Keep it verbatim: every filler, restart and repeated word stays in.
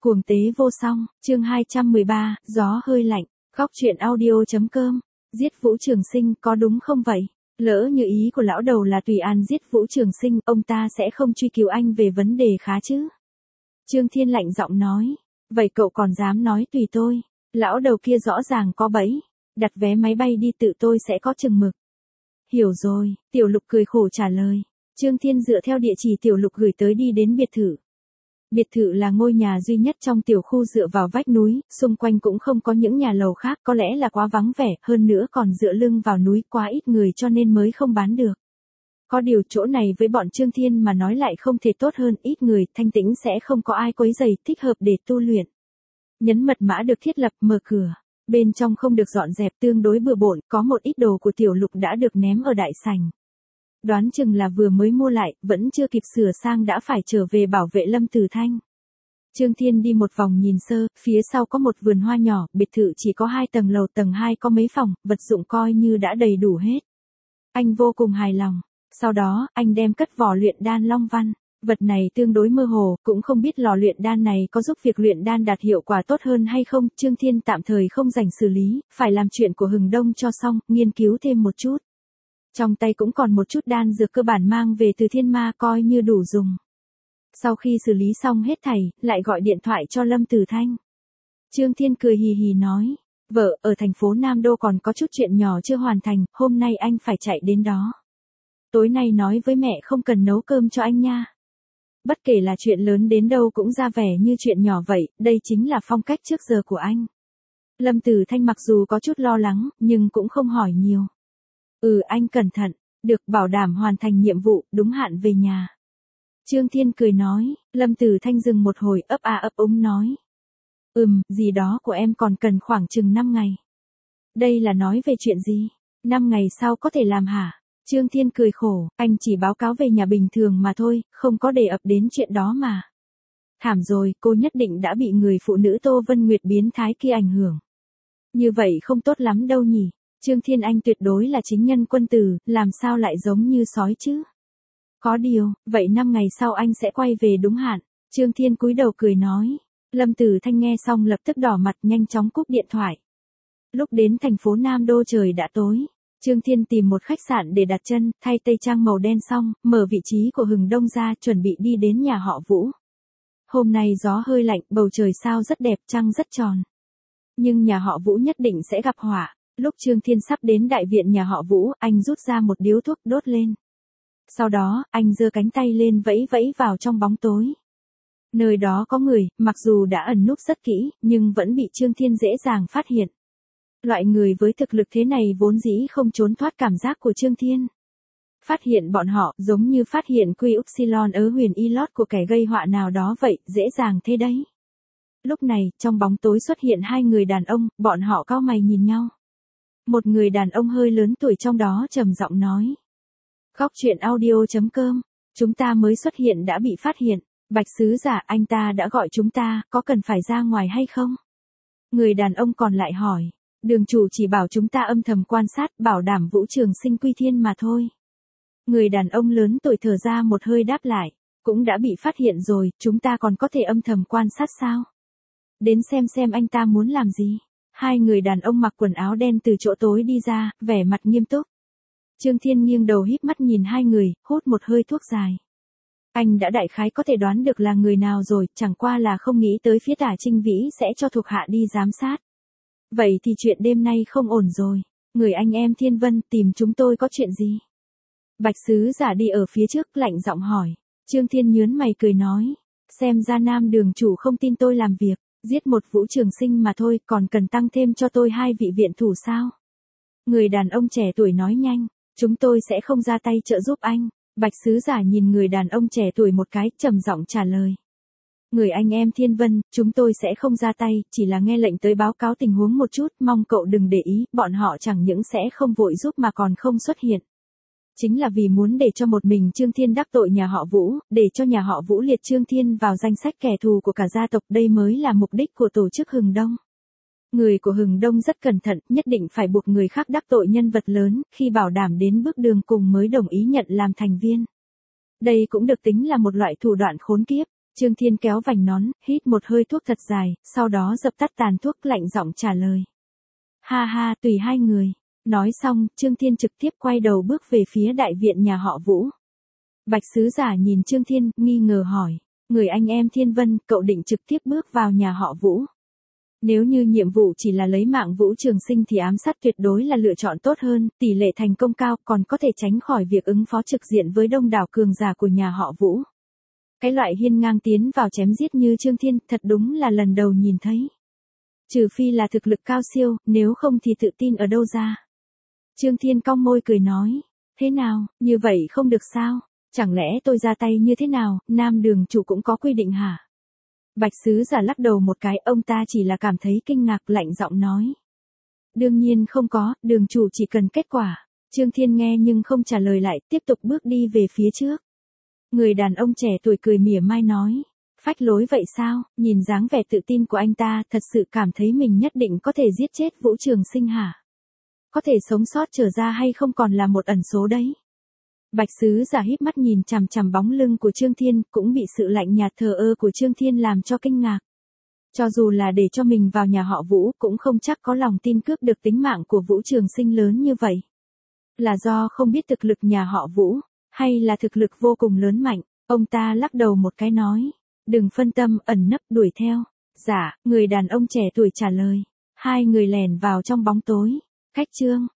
Cuồng tế vô song, chương hai trăm mười ba, gió hơi lạnh, góc truyện audio.com, giết Vũ Trường Sinh có đúng không vậy? Lỡ như ý của lão đầu là tùy an giết Vũ Trường Sinh, ông ta sẽ không truy cứu anh về vấn đề khá chứ? Trương Thiên lạnh giọng nói, vậy cậu còn dám nói tùy tôi, lão đầu kia rõ ràng có bẫy, đặt vé máy bay đi tự tôi sẽ có chừng mực. Hiểu rồi, Tiểu Lục cười khổ trả lời. Trương Thiên dựa theo địa chỉ Tiểu Lục gửi tới đi đến biệt thự. Biệt thự là ngôi nhà duy nhất trong tiểu khu dựa vào vách núi, xung quanh cũng không có những nhà lầu khác, có lẽ là quá vắng vẻ, hơn nữa còn dựa lưng vào núi, quá ít người cho nên mới không bán được. Có điều chỗ này với bọn Trương Thiên mà nói lại không thể tốt hơn, ít người, thanh tĩnh sẽ không có ai quấy rầy, thích hợp để tu luyện. Nhấn mật mã được thiết lập, mở cửa. Bên trong không được dọn dẹp, tương đối bừa bộn, có một ít đồ của Tiểu Lục đã được ném ở đại sảnh. Đoán chừng là vừa mới mua lại, vẫn chưa kịp sửa sang đã phải trở về bảo vệ Lâm Tử Thanh. Trương Thiên đi một vòng nhìn sơ, phía sau có một vườn hoa nhỏ, biệt thự chỉ có hai tầng lầu, tầng hai có mấy phòng, vật dụng coi như đã đầy đủ hết. Anh vô cùng hài lòng. Sau đó, anh đem cất vỏ luyện đan Long Văn. Vật này tương đối mơ hồ, cũng không biết lò luyện đan này có giúp việc luyện đan đạt hiệu quả tốt hơn hay không. Trương Thiên tạm thời không rảnh xử lý, phải làm chuyện của Hừng Đông cho xong, nghiên cứu thêm một chút. Trong tay cũng còn một chút đan dược cơ bản mang về từ Thiên Ma coi như đủ dùng. Sau khi xử lý xong hết thảy, lại gọi điện thoại cho Lâm Tử Thanh. Trương Thiên cười hì hì nói, vợ, ở thành phố Nam Đô còn có chút chuyện nhỏ chưa hoàn thành, hôm nay anh phải chạy đến đó. Tối nay nói với mẹ không cần nấu cơm cho anh nha. Bất kể là chuyện lớn đến đâu cũng ra vẻ như chuyện nhỏ vậy, đây chính là phong cách trước giờ của anh. Lâm Tử Thanh mặc dù có chút lo lắng, nhưng cũng không hỏi nhiều. Ừ, anh cẩn thận, được bảo đảm hoàn thành nhiệm vụ, đúng hạn về nhà. Trương Thiên cười nói, Lâm Tử Thanh dừng một hồi, ấp a ấp úng nói. Ừm, gì đó của em còn cần khoảng chừng năm ngày. Đây là nói về chuyện gì? năm ngày sau có thể làm hả? Trương Thiên cười khổ, anh chỉ báo cáo về nhà bình thường mà thôi, không có đề ập đến chuyện đó mà. Thảm rồi, cô nhất định đã bị người phụ nữ Tô Vân Nguyệt biến thái kia ảnh hưởng. Như vậy không tốt lắm đâu nhỉ? Trương Thiên anh tuyệt đối là chính nhân quân tử, làm sao lại giống như sói chứ? Có điều, vậy năm ngày sau anh sẽ quay về đúng hạn. Trương Thiên cúi đầu cười nói. Lâm Tử Thanh nghe xong lập tức đỏ mặt, nhanh chóng cúp điện thoại. Lúc đến thành phố Nam Đô trời đã tối. Trương Thiên tìm một khách sạn để đặt chân, thay tây trang màu đen xong, mở vị trí của Hừng Đông ra, chuẩn bị đi đến nhà họ Vũ. Hôm nay gió hơi lạnh, bầu trời sao rất đẹp, trăng rất tròn. Nhưng nhà họ Vũ nhất định sẽ gặp họa. Lúc Trương Thiên sắp đến đại viện nhà họ Vũ, anh rút ra một điếu thuốc đốt lên. Sau đó, anh giơ cánh tay lên vẫy vẫy vào trong bóng tối. Nơi đó có người, mặc dù đã ẩn núp rất kỹ, nhưng vẫn bị Trương Thiên dễ dàng phát hiện. Loại người với thực lực thế này vốn dĩ không trốn thoát cảm giác của Trương Thiên. Phát hiện bọn họ, giống như phát hiện quy upsilon ớ huyền y lót của kẻ gây họa nào đó vậy, dễ dàng thế đấy. Lúc này, trong bóng tối xuất hiện hai người đàn ông, bọn họ cau mày nhìn nhau. Một người đàn ông hơi lớn tuổi trong đó trầm giọng nói. Góc truyện audio.com, chúng ta mới xuất hiện đã bị phát hiện, Bạch sứ giả anh ta đã gọi chúng ta, có cần phải ra ngoài hay không? Người đàn ông còn lại hỏi, đường chủ chỉ bảo chúng ta âm thầm quan sát, bảo đảm Vũ Trường Sinh quy thiên mà thôi. Người đàn ông lớn tuổi thở ra một hơi đáp lại, cũng đã bị phát hiện rồi, chúng ta còn có thể âm thầm quan sát sao? Đến xem xem anh ta muốn làm gì. Hai người đàn ông mặc quần áo đen từ chỗ tối đi ra, vẻ mặt nghiêm túc. Trương Thiên nghiêng đầu híp mắt nhìn hai người, hút một hơi thuốc dài. Anh đã đại khái có thể đoán được là người nào rồi, chẳng qua là không nghĩ tới phía Tả Trinh Vĩ sẽ cho thuộc hạ đi giám sát. Vậy thì chuyện đêm nay không ổn rồi. Người anh em Thiên Vân tìm chúng tôi có chuyện gì? Bạch sứ giả đi ở phía trước lạnh giọng hỏi. Trương Thiên nhớn mày cười nói. Xem ra Nam đường chủ không tin tôi làm việc. Giết một Vũ Trường Sinh mà thôi, còn cần tăng thêm cho tôi hai vị viện thủ sao? Người đàn ông trẻ tuổi nói nhanh, chúng tôi sẽ không ra tay trợ giúp anh. Bạch sứ giả nhìn người đàn ông trẻ tuổi một cái, trầm giọng trả lời. Người anh em Thiên Vân, chúng tôi sẽ không ra tay, chỉ là nghe lệnh tới báo cáo tình huống một chút, mong cậu đừng để ý, bọn họ chẳng những sẽ không vội giúp mà còn không xuất hiện. Chính là vì muốn để cho một mình Trương Thiên đắc tội nhà họ Vũ, để cho nhà họ Vũ liệt Trương Thiên vào danh sách kẻ thù của cả gia tộc, đây mới là mục đích của tổ chức Hừng Đông. Người của Hừng Đông rất cẩn thận, nhất định phải buộc người khác đắc tội nhân vật lớn, khi bảo đảm đến bước đường cùng mới đồng ý nhận làm thành viên. Đây cũng được tính là một loại thủ đoạn khốn kiếp, Trương Thiên kéo vành nón, hít một hơi thuốc thật dài, sau đó dập tắt tàn thuốc, lạnh giọng trả lời. Ha ha, tùy hai người. Nói xong, Trương Thiên trực tiếp quay đầu bước về phía đại viện nhà họ Vũ. Bạch sứ giả nhìn Trương Thiên, nghi ngờ hỏi. Người anh em Thiên Vân, cậu định trực tiếp bước vào nhà họ Vũ. Nếu như nhiệm vụ chỉ là lấy mạng Vũ Trường Sinh thì ám sát tuyệt đối là lựa chọn tốt hơn, tỷ lệ thành công cao, còn có thể tránh khỏi việc ứng phó trực diện với đông đảo cường giả của nhà họ Vũ. Cái loại hiên ngang tiến vào chém giết như Trương Thiên thật đúng là lần đầu nhìn thấy. Trừ phi là thực lực cao siêu, nếu không thì tự tin ở đâu ra. Trương Thiên cong môi cười nói, thế nào, như vậy không được sao, chẳng lẽ tôi ra tay như thế nào, Nam đường chủ cũng có quy định hả? Bạch sứ giả lắc đầu một cái, ông ta chỉ là cảm thấy kinh ngạc, lạnh giọng nói. Đương nhiên không có, đường chủ chỉ cần kết quả. Trương Thiên nghe nhưng không trả lời lại, tiếp tục bước đi về phía trước. Người đàn ông trẻ tuổi cười mỉa mai nói. Phách lối vậy sao, nhìn dáng vẻ tự tin của anh ta, thật sự cảm thấy mình nhất định có thể giết chết Vũ Trường Sinh hả? Có thể sống sót trở ra hay không còn là một ẩn số đấy. Bạch sứ giả híp mắt nhìn chằm chằm bóng lưng của Trương Thiên, cũng bị sự lạnh nhạt thờ ơ của Trương Thiên làm cho kinh ngạc. Cho dù là để cho mình vào nhà họ Vũ, cũng không chắc có lòng tin cướp được tính mạng của Vũ Trường Sinh lớn như vậy. Là do không biết thực lực nhà họ Vũ, hay là thực lực vô cùng lớn mạnh, ông ta lắc đầu một cái nói. Đừng phân tâm, ẩn nấp đuổi theo. Dạ, người đàn ông trẻ tuổi trả lời. Hai người lèn vào trong bóng tối. Cách chương